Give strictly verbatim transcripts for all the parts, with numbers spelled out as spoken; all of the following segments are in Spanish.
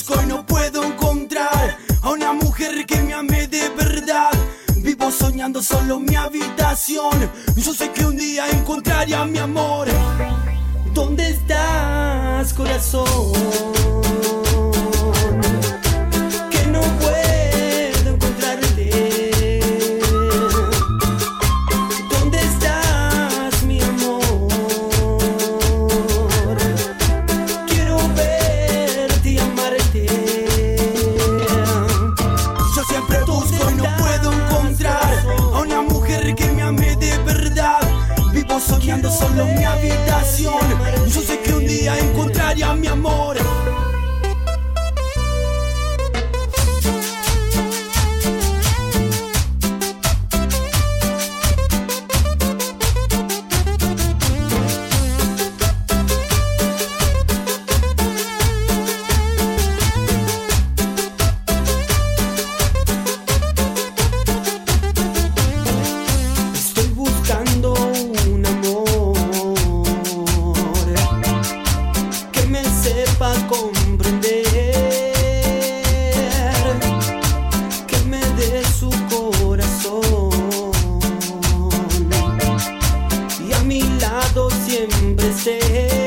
busco y no puedo encontrar a una mujer que me ame de verdad. Vivo soñando solo en mi habitación. Yo sé que un día encontraré a mi amor. ¿Dónde estás, corazón? Que no puedo encontrarte. ¿Dónde estás, mi amor? Quiero verte y amarte. Yo siempre busco y no puedo encontrar a una mujer que me ame de verdad. Vivo soñando solo en mi habitación. Yo sé que un día encontraré a mi amor. Estoy buscando un amor que me sepa comprender, que me dé su corazón y a mi lado siempre esté.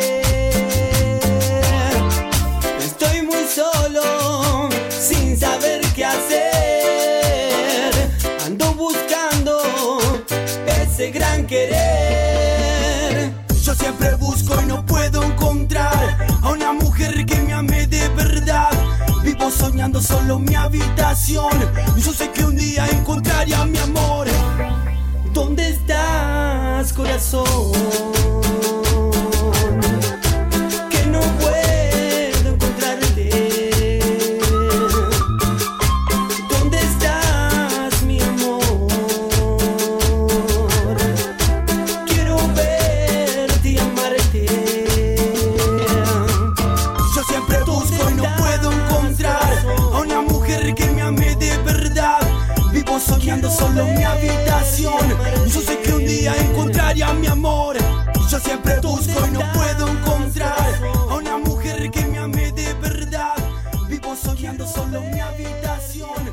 Estoy muy solo, sin saber qué hacer. Ando buscando ese gran querer. Yo siempre busco y no puedo encontrar a una mujer que me ame de verdad. Vivo soñando solo en mi habitación. Yo sé que un día encontraré a mi amor. ¿Dónde estás, corazón? Que no puedo encontrarte. ¿Dónde estás, mi amor? Quiero verte y amarte. Yo siempre busco y no puedo encontrar a una mujer que me ame de verdad. Vivo soñando solo en mi habitación. Yo sé que un día encontraré a mi amor. Yo siempre busco y no puedo encontrar a una mujer que me ame de verdad. Vivo soñando solo en mi habitación.